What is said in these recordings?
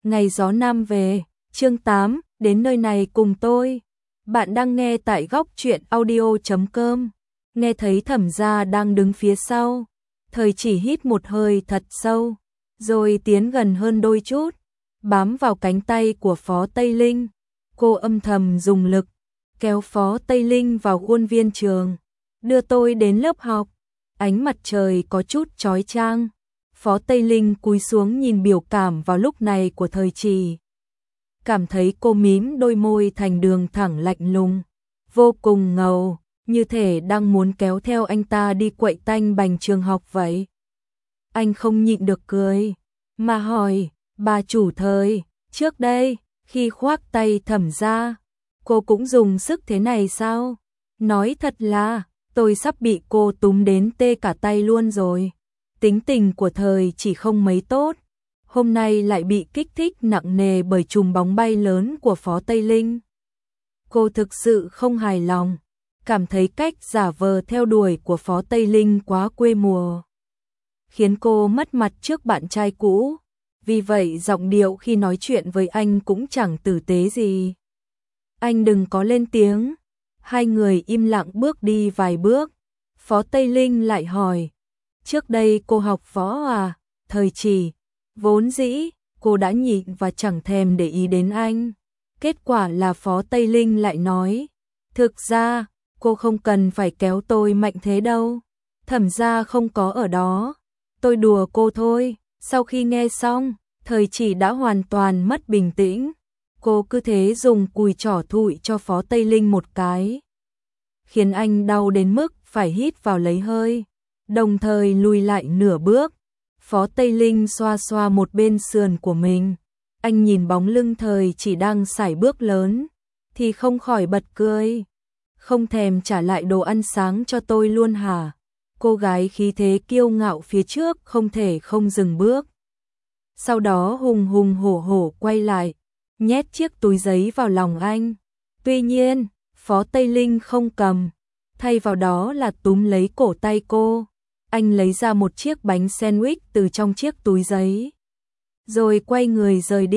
Ngày gió Nam về, chương 8, đến nơi này cùng tôi. Bạn đang nghe tại góc truyện audio.com. Nghe thấy Thẩm Gia đang đứng phía sau, Thời Chỉ hít một hơi thật sâu, rồi tiến gần hơn đôi chút, bám vào cánh tay của Phó Tây Linh. Cô âm thầm dùng lực, kéo Phó Tây Linh vào khuôn viên trường, đưa tôi đến lớp học. Ánh mặt trời có chút chói chang. Phó Tây Linh cúi xuống nhìn biểu cảm vào lúc này của Thời Chỉ. Cảm thấy cô mím đôi môi thành đường thẳng lạnh lùng, vô cùng ngầu, như thể đang muốn kéo theo anh ta đi quậy tanh bành trường học vậy. Anh không nhịn được cười, mà hỏi, bà chủ Thời, trước đây, khi khoác tay Thẩm Gia, cô cũng dùng sức thế này sao? Nói thật là, tôi sắp bị cô túm đến tê cả tay luôn rồi. Tính tình của Thời Chỉ không mấy tốt, hôm nay lại bị kích thích nặng nề bởi chùm bóng bay lớn của Phó Tây Linh. Cô thực sự không hài lòng, cảm thấy cách giả vờ theo đuổi của Phó Tây Linh quá quê mùa, khiến cô mất mặt trước bạn trai cũ, vì vậy giọng điệu khi nói chuyện với anh cũng chẳng tử tế gì. Anh đừng có lên tiếng. Hai người im lặng bước đi vài bước, Phó Tây Linh lại hỏi, trước đây cô học võ à? Thời Chỉ, vốn dĩ, cô đã nhịn và chẳng thèm để ý đến anh. Kết quả là Phó Tây Linh lại nói, thực ra, cô không cần phải kéo tôi mạnh thế đâu. Thẩm Gia không có ở đó, tôi đùa cô thôi. Sau khi nghe xong, Thời Chỉ đã hoàn toàn mất bình tĩnh. Cô cứ thế dùng cùi trỏ thụi cho Phó Tây Linh một cái, khiến anh đau đến mức phải hít vào lấy hơi, đồng thời lùi lại nửa bước. Phó Tây Linh xoa xoa một bên sườn của mình, anh nhìn bóng lưng Thời Chỉ đang sải bước lớn, thì không khỏi bật cười. Không thèm trả lại đồ ăn sáng cho tôi luôn hả? Cô gái khí thế kiêu ngạo phía trước không thể không dừng bước. Sau đó hùng hùng hổ hổ quay lại, nhét chiếc túi giấy vào lòng anh. Tuy nhiên, Phó Tây Linh không cầm, thay vào đó là túm lấy cổ tay cô. Anh lấy ra một chiếc bánh sandwich từ trong chiếc túi giấy, rồi quay người rời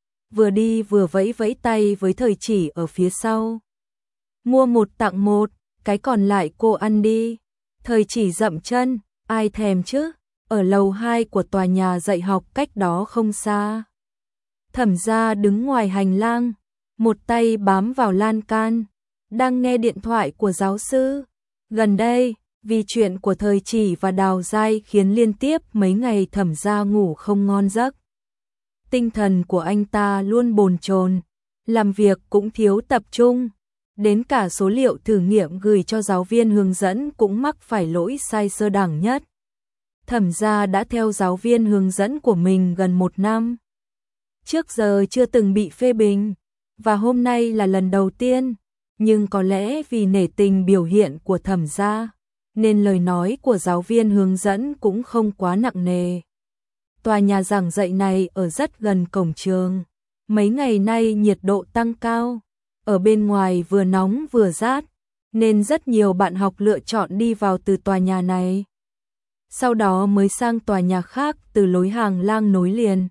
đi vừa vẫy vẫy tay với Thời Chỉ ở phía sau. Mua một tặng một, cái còn lại cô ăn đi. Thời Chỉ dậm chân, ai thèm chứ, ở lầu 2 của tòa nhà dạy học cách đó không xa. Thẩm Gia đứng ngoài hành lang, một tay bám vào lan can, đang nghe điện thoại của giáo sư. Gần đây, vì chuyện của Thời Chỉ và Đào Giai khiến liên tiếp mấy ngày Thẩm Gia ngủ không ngon giấc. Tinh thần của anh ta luôn bồn chồn, làm việc cũng thiếu tập trung, đến cả số liệu thử nghiệm gửi cho giáo viên hướng dẫn cũng mắc phải lỗi sai sơ đẳng nhất. Thẩm Gia đã theo giáo viên hướng dẫn của mình gần 1 năm. Trước giờ chưa từng bị phê bình, và hôm nay là lần đầu tiên, nhưng có lẽ vì nể tình biểu hiện của Thẩm Gia, nên lời nói của giáo viên hướng dẫn cũng không quá nặng nề. Tòa nhà giảng dạy này ở rất gần cổng trường, mấy ngày nay nhiệt độ tăng cao, ở bên ngoài vừa nóng vừa rát, nên rất nhiều bạn học lựa chọn đi vào từ tòa nhà này, sau đó mới sang tòa nhà khác từ lối hàng lang nối liền.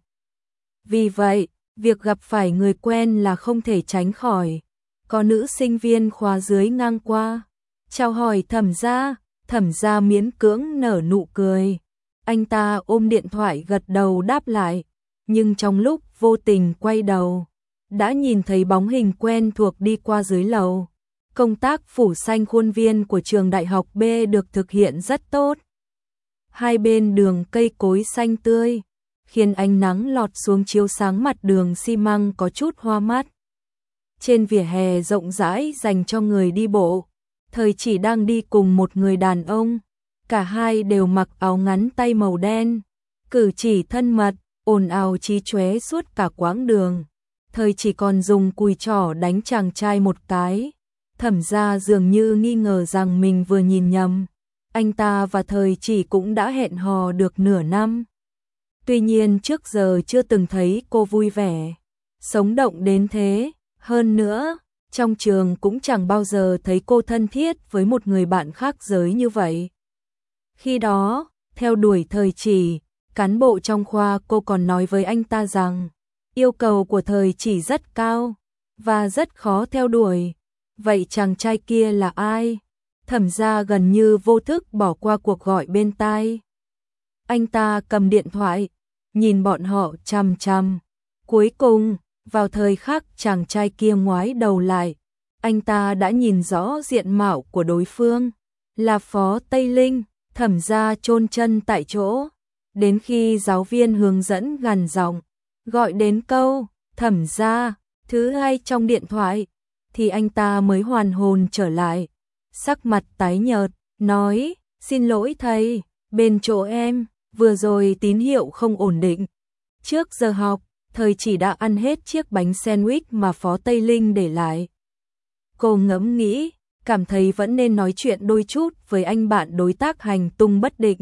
Vì vậy, việc gặp phải người quen là không thể tránh khỏi. Có nữ sinh viên khóa dưới ngang qua, chào hỏi Thẩm Gia miễn cưỡng nở nụ cười. Anh ta ôm điện thoại gật đầu đáp lại, nhưng trong lúc vô tình quay đầu, đã nhìn thấy bóng hình quen thuộc đi qua dưới lầu. Công tác phủ xanh khuôn viên của trường đại học B được thực hiện rất tốt. Hai bên đường cây cối xanh tươi, khiến ánh nắng lọt xuống chiếu sáng mặt đường xi măng có chút hoa mắt. Trên vỉa hè rộng rãi dành cho người đi bộ, Thời Chỉ đang đi cùng một người đàn ông, cả hai đều mặc áo ngắn tay màu đen, cử chỉ thân mật, ồn ào chí chóe suốt cả quãng đường. Thời Chỉ còn dùng cùi trỏ đánh chàng trai một cái. Thẩm Gia dường như nghi ngờ rằng mình vừa nhìn nhầm. Anh ta và Thời Chỉ cũng đã hẹn hò được nửa năm. Tuy nhiên trước giờ chưa từng thấy cô vui vẻ, sống động đến thế. Hơn nữa, trong trường cũng chẳng bao giờ thấy cô thân thiết với một người bạn khác giới như vậy. Khi đó, theo đuổi Thời Chỉ, cán bộ trong khoa cô còn nói với anh ta rằng, Yêu cầu của Thời Chỉ rất cao và rất khó theo đuổi. Vậy chàng trai kia là ai? Thẩm Gia gần như vô thức bỏ qua cuộc gọi bên tai. Anh ta cầm điện thoại, nhìn bọn họ chằm chằm. Cuối cùng, vào thời khắc chàng trai kia ngoái đầu lại, anh ta đã nhìn rõ diện mạo của đối phương, là Phó Tây Linh. Thẩm Gia chôn chân tại chỗ, đến khi giáo viên hướng dẫn gằn giọng gọi đến câu Thẩm Gia thứ hai trong điện thoại, thì anh ta mới hoàn hồn trở lại, sắc mặt tái nhợt, nói: "Xin lỗi thầy, bên chỗ em, vừa rồi tín hiệu không ổn định." Trước giờ học, Thời Chỉ đã ăn hết chiếc bánh sandwich mà Phó Tây Linh để lại. Cô ngẫm nghĩ, cảm thấy vẫn nên nói chuyện đôi chút với anh bạn đối tác hành tung bất định.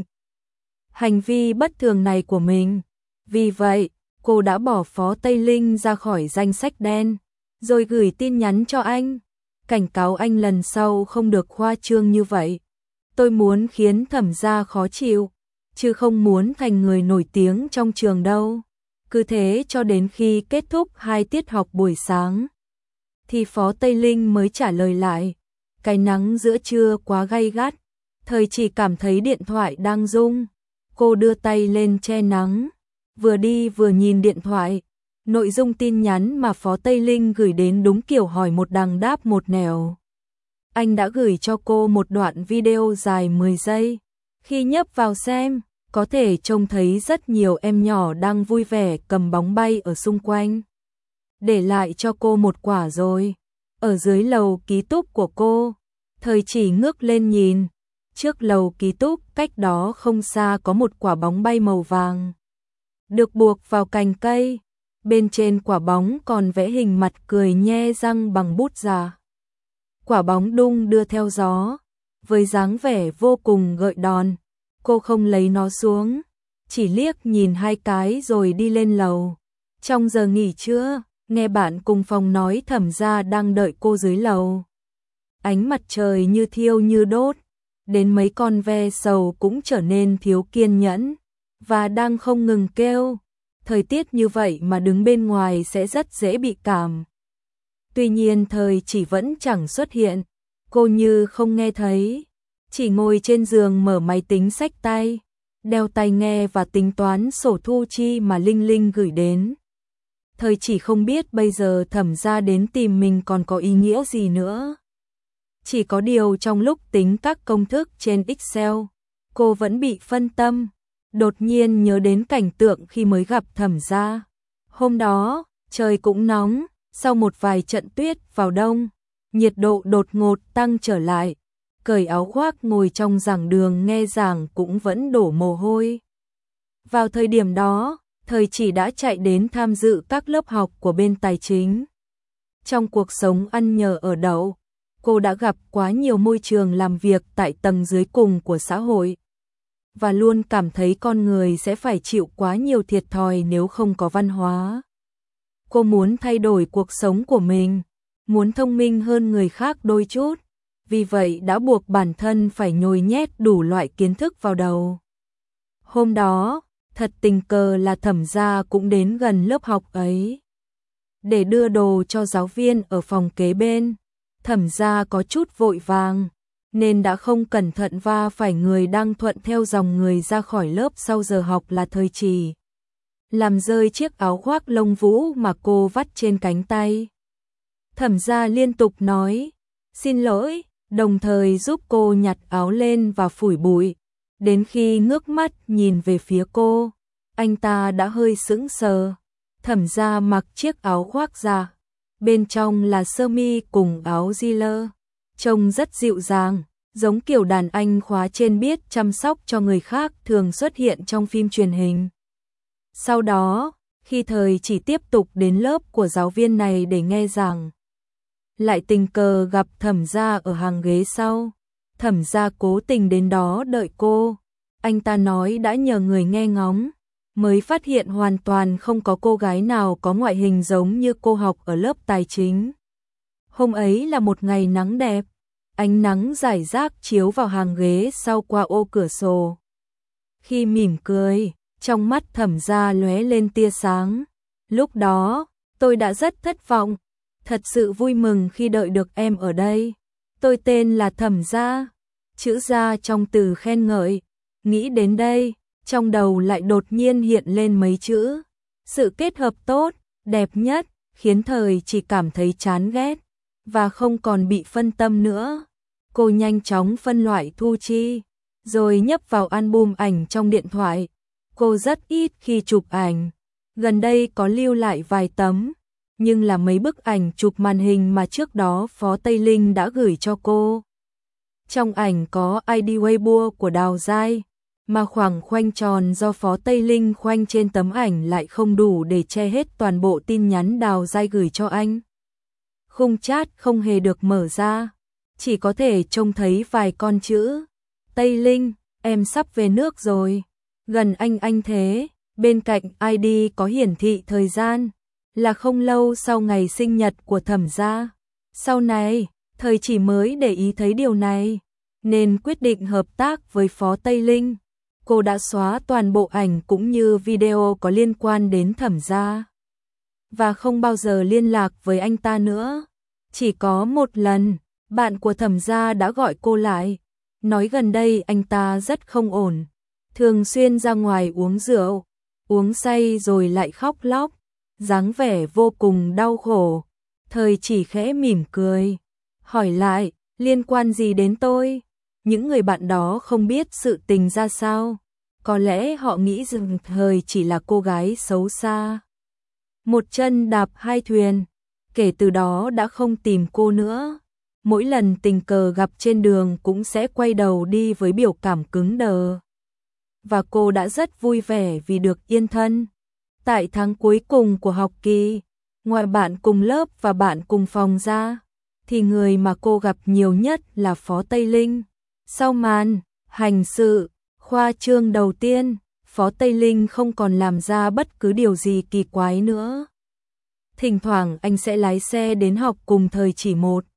Hành vi bất thường này của mình. Vì vậy, cô đã bỏ Phó Tây Linh ra khỏi danh sách đen, rồi gửi tin nhắn cho anh, cảnh cáo anh lần sau không được khoa trương như vậy. Tôi muốn khiến Thẩm Gia khó chịu, chứ không muốn thành người nổi tiếng trong trường đâu. Cứ thế cho đến khi kết thúc 2 tiết học buổi sáng, thì Phó Tây Linh mới trả lời lại. Cái nắng giữa trưa quá gay gắt, Thời Chỉ cảm thấy điện thoại đang rung. Cô đưa tay lên che nắng, vừa đi vừa nhìn điện thoại. Nội dung tin nhắn mà Phó Tây Linh gửi đến đúng kiểu hỏi một đằng đáp một nẻo. Anh đã gửi cho cô một đoạn video dài 10 giây. Khi nhấp vào xem, có thể trông thấy rất nhiều em nhỏ đang vui vẻ cầm bóng bay ở xung quanh. Để lại cho cô một quả rồi. Ở dưới lầu ký túc của cô, Thời Chỉ ngước lên nhìn. Trước lầu ký túc cách đó không xa có một quả bóng bay màu vàng, được buộc vào cành cây. Bên trên quả bóng còn vẽ hình mặt cười nhe răng bằng bút già. Quả bóng đung đưa theo gió, với dáng vẻ vô cùng gợi đòn. Cô không lấy nó xuống, chỉ liếc nhìn 2 cái rồi đi lên lầu. Trong giờ nghỉ trưa, nghe bạn cùng phòng nói Thẩm Gia đang đợi cô dưới lầu. Ánh mặt trời như thiêu như đốt, đến mấy con ve sầu cũng trở nên thiếu kiên nhẫn, và đang không ngừng kêu. Thời tiết như vậy mà đứng bên ngoài sẽ rất dễ bị cảm. Tuy nhiên Thời Chỉ vẫn chẳng xuất hiện, cô như không nghe thấy, chỉ ngồi trên giường mở máy tính xách tay, đeo tai nghe và tính toán sổ thu chi mà Linh Linh gửi đến. Thời Chỉ không biết bây giờ Thẩm Gia đến tìm mình còn có ý nghĩa gì nữa. Chỉ có điều trong lúc tính các công thức trên Excel, cô vẫn bị phân tâm. Đột nhiên nhớ đến cảnh tượng khi mới gặp Thẩm Gia. Hôm đó, trời cũng nóng, sau một vài trận tuyết vào đông, nhiệt độ đột ngột tăng trở lại. Cởi áo khoác ngồi trong giảng đường nghe giảng cũng vẫn đổ mồ hôi. Vào thời điểm đó, Thời Chỉ đã chạy đến tham dự các lớp học của bên tài chính. Trong cuộc sống ăn nhờ ở đậu, cô đã gặp quá nhiều môi trường làm việc tại tầng dưới cùng của xã hội, và luôn cảm thấy con người sẽ phải chịu quá nhiều thiệt thòi nếu không có văn hóa. Cô muốn thay đổi cuộc sống của mình, muốn thông minh hơn người khác đôi chút, vì vậy đã buộc bản thân phải nhồi nhét đủ loại kiến thức vào đầu. Hôm đó, thật tình cờ là Thẩm Gia cũng đến gần lớp học ấy, để đưa đồ cho giáo viên ở phòng kế bên. Thẩm Gia có chút vội vàng, nên đã không cẩn thận va phải người đang thuận theo dòng người ra khỏi lớp sau giờ học là Thời Chỉ, làm rơi chiếc áo khoác lông vũ mà cô vắt trên cánh tay. Thẩm Gia liên tục nói xin lỗi, đồng thời giúp cô nhặt áo lên và phủi bụi. Đến khi ngước mắt nhìn về phía cô, anh ta đã hơi sững sờ. Thẩm Gia mặc chiếc áo khoác da, bên trong là sơ mi cùng áo jean, trông rất dịu dàng, giống kiểu đàn anh khóa trên biết chăm sóc cho người khác thường xuất hiện trong phim truyền hình. Sau đó, khi Thời Chỉ tiếp tục đến lớp của giáo viên này để nghe giảng, lại tình cờ gặp Thẩm Gia ở hàng ghế sau. Thẩm Gia cố tình đến đó đợi cô. Anh ta nói đã nhờ người nghe ngóng, mới phát hiện hoàn toàn không có cô gái nào có ngoại hình giống như cô học ở lớp tài chính. Hôm ấy là một ngày nắng đẹp, ánh nắng rải rác chiếu vào hàng ghế sau qua ô cửa sổ. Khi mỉm cười, trong mắt Thẩm Gia lóe lên tia sáng. Lúc đó, tôi đã rất thất vọng, thật sự vui mừng khi đợi được em ở đây. Tôi tên là Thẩm Gia, chữ gia trong từ khen ngợi. Nghĩ đến đây, trong đầu lại đột nhiên hiện lên mấy chữ. Sự kết hợp tốt, đẹp nhất, khiến Thời chỉ cảm thấy chán ghét, và không còn bị phân tâm nữa. Cô nhanh chóng phân loại thu chi, rồi nhấp vào album ảnh trong điện thoại. Cô rất ít khi chụp ảnh, gần đây có lưu lại vài tấm, nhưng là mấy bức ảnh chụp màn hình mà trước đó Phó Tây Linh đã gửi cho cô. Trong ảnh có ID Weibo của Đào Giai, mà khoảng khoanh tròn do Phó Tây Linh khoanh trên tấm ảnh lại không đủ để che hết toàn bộ tin nhắn Đào Giai gửi cho anh. Khung chat không hề được mở ra, chỉ có thể trông thấy vài con chữ. Tây Linh, em sắp về nước rồi. Gần anh thế. Bên cạnh ID có hiển thị thời gian, là không lâu sau ngày sinh nhật của Thẩm Gia. Sau này, Thời chỉ mới để ý thấy điều này, nên quyết định hợp tác với Phó Tây Linh. Cô đã xóa toàn bộ ảnh cũng như video có liên quan đến Thẩm Gia, và không bao giờ liên lạc với anh ta nữa. Chỉ có một lần, bạn của Thẩm Gia đã gọi cô lại, nói gần đây anh ta rất không ổn, thường xuyên ra ngoài uống rượu, uống say rồi lại khóc lóc, dáng vẻ vô cùng đau khổ. Thời chỉ khẽ mỉm cười, hỏi lại, liên quan gì đến tôi? Những người bạn đó không biết sự tình ra sao, có lẽ họ nghĩ rằng Thời chỉ là cô gái xấu xa. Một chân đạp hai thuyền, kể từ đó đã không tìm cô nữa. Mỗi lần tình cờ gặp trên đường cũng sẽ quay đầu đi với biểu cảm cứng đờ. Và cô đã rất vui vẻ vì được yên thân. Tại tháng cuối cùng của học kỳ, ngoài bạn cùng lớp và bạn cùng phòng ra, thì người mà cô gặp nhiều nhất là Phó Tây Linh. Sau màn hành sự khoa trương đầu tiên, Phó Tây Linh không còn làm ra bất cứ điều gì kỳ quái nữa. Thỉnh thoảng anh sẽ lái xe đến học cùng Thời chỉ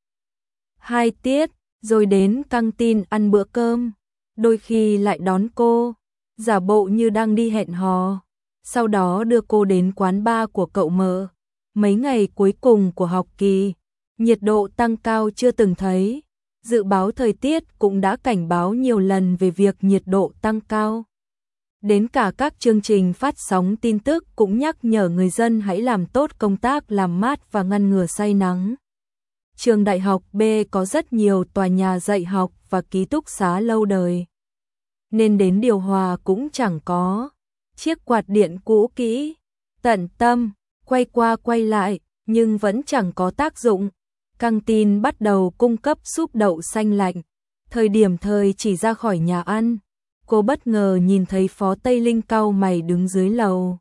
1-2 tiết, rồi đến căng tin ăn bữa cơm, đôi khi lại đón cô, giả bộ như đang đi hẹn hò, sau đó đưa cô đến quán bar của cậu mợ. Mấy ngày cuối cùng của học kỳ, nhiệt độ tăng cao chưa từng thấy. Dự báo thời tiết cũng đã cảnh báo nhiều lần về việc nhiệt độ tăng cao. Đến cả các chương trình phát sóng tin tức cũng nhắc nhở người dân hãy làm tốt công tác làm mát và ngăn ngừa say nắng. Trường đại học B có rất nhiều tòa nhà dạy học và ký túc xá lâu đời, nên đến điều hòa cũng chẳng có. Chiếc quạt điện cũ kỹ, tận tâm, quay qua quay lại, nhưng vẫn chẳng có tác dụng. Căng tin bắt đầu cung cấp súp đậu xanh lạnh. Thời điểm Thời chỉ ra khỏi nhà ăn, cô bất ngờ nhìn thấy Phó Tây Linh cau mày đứng dưới lầu.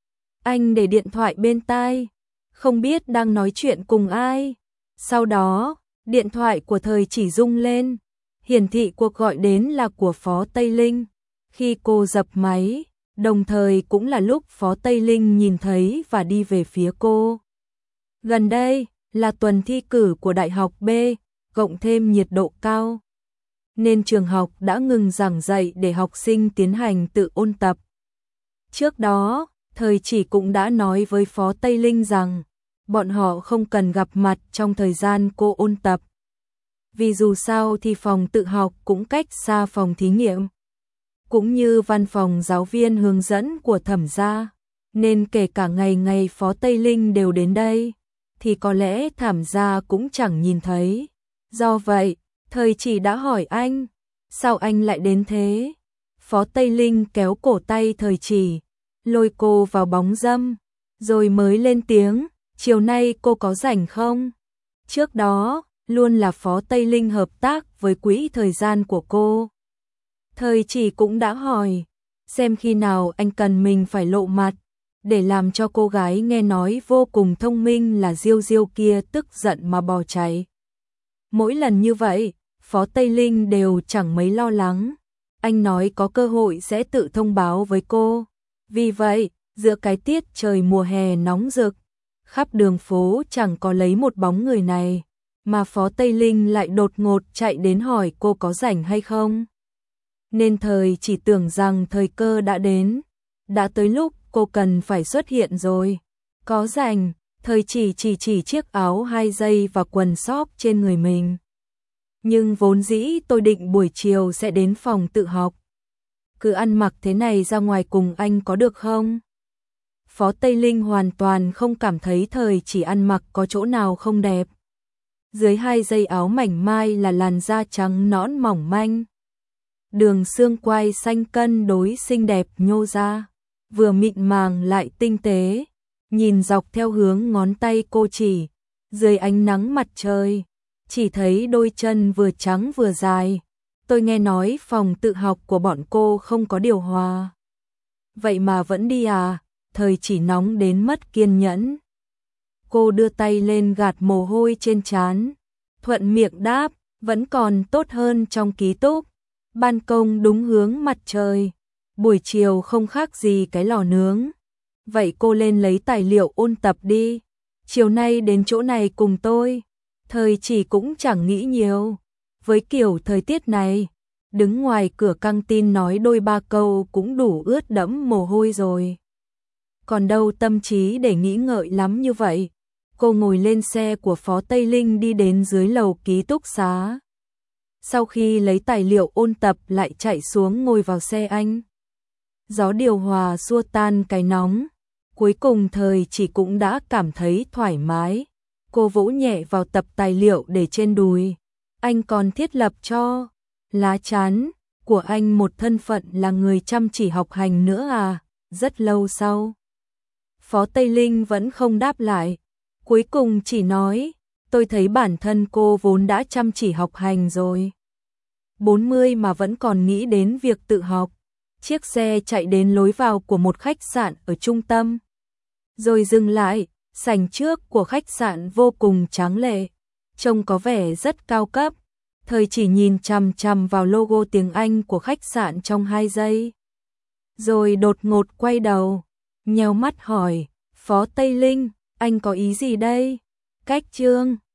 Anh để điện thoại bên tai, không biết đang nói chuyện cùng ai. Sau đó, điện thoại của Thời chỉ rung lên, hiển thị cuộc gọi đến là của Phó Tây Linh. Khi cô dập máy, đồng thời cũng là lúc Phó Tây Linh nhìn thấy và đi về phía cô. Gần đây là tuần thi cử của Đại học B, cộng thêm nhiệt độ cao, nên trường học đã ngừng giảng dạy để học sinh tiến hành tự ôn tập. Trước đó, Thời chỉ cũng đã nói với Phó Tây Linh rằng bọn họ không cần gặp mặt trong thời gian cô ôn tập, vì dù sao thì phòng tự học cũng cách xa phòng thí nghiệm, cũng như văn phòng giáo viên hướng dẫn của Thẩm Gia, nên kể cả ngày Phó Tây Linh đều đến đây, thì có lẽ Thẩm Gia cũng chẳng nhìn thấy. Do vậy, Thời chỉ đã hỏi anh, sao anh lại đến thế? Phó Tây Linh kéo cổ tay Thời chỉ, lôi cô vào bóng râm, rồi mới lên tiếng, chiều nay cô có rảnh không? Trước đó, luôn là Phó Tây Linh hợp tác với quỹ thời gian của cô. Thời chỉ cũng đã hỏi, xem khi nào anh cần mình phải lộ mặt, để làm cho cô gái nghe nói vô cùng thông minh là Diêu Diêu kia tức giận mà bỏ chạy. Mỗi lần như vậy, Phó Tây Linh đều chẳng mấy lo lắng. Anh nói có cơ hội sẽ tự thông báo với cô. Vì vậy, giữa cái tiết trời mùa hè nóng rực, khắp đường phố chẳng có lấy một bóng người này, mà Phó Tây Linh lại đột ngột chạy đến hỏi cô có rảnh hay không. Nên Thời chỉ tưởng rằng thời cơ đã đến, đã tới lúc cô cần phải xuất hiện rồi. Có rảnh, thời chỉ chiếc áo 2 giây và quần sóp trên người mình. Nhưng vốn dĩ tôi định buổi chiều sẽ đến phòng tự học. Cứ ăn mặc thế này ra ngoài cùng anh có được không? Phó Tây Linh hoàn toàn không cảm thấy thời chỉ ăn mặc có chỗ nào không đẹp. Dưới 2 dây áo mảnh mai là làn da trắng nõn mỏng manh. Đường xương quai xanh cân đối xinh đẹp nhô ra, vừa mịn màng lại tinh tế. Nhìn dọc theo hướng ngón tay cô chỉ, dưới ánh nắng mặt trời, chỉ thấy đôi chân vừa trắng vừa dài. Tôi nghe nói phòng tự học của bọn cô không có điều hòa. Vậy mà vẫn đi à? Thời chỉ nóng đến mất kiên nhẫn. Cô đưa tay lên gạt mồ hôi trên trán, thuận miệng đáp, vẫn còn tốt hơn trong ký túc. Ban công đúng hướng mặt trời, buổi chiều không khác gì cái lò nướng. Vậy cô lên lấy tài liệu ôn tập đi, chiều nay đến chỗ này cùng tôi. Thời chỉ cũng chẳng nghĩ nhiều, với kiểu thời tiết này, đứng ngoài cửa căng tin nói đôi ba câu cũng đủ ướt đẫm mồ hôi rồi. Còn đâu tâm trí để nghĩ ngợi lắm như vậy. Cô ngồi lên xe của Phó Tây Linh đi đến dưới lầu ký túc xá. Sau khi lấy tài liệu ôn tập lại chạy xuống ngồi vào xe anh. Gió điều hòa xua tan cái nóng. Cuối cùng thời chỉ cũng đã cảm thấy thoải mái. Cô vỗ nhẹ vào tập tài liệu để trên đùi. Anh còn thiết lập cho lá chắn của anh một thân phận là người chăm chỉ học hành nữa à? Rất lâu sau, Phó Tây Linh vẫn không đáp lại. Cuối cùng chỉ nói, tôi thấy bản thân cô vốn đã chăm chỉ học hành rồi. 40 mà vẫn còn nghĩ đến việc tự học. Chiếc xe chạy đến lối vào của một khách sạn ở trung tâm. Rồi dừng lại, sảnh trước của khách sạn vô cùng tráng lệ. Trông có vẻ rất cao cấp. Thời chỉ nhìn chằm chằm vào logo tiếng Anh của khách sạn trong 2 giây. Rồi đột ngột quay đầu, nheo mắt hỏi, Phó Tây Linh, anh có ý gì đây? Cách chương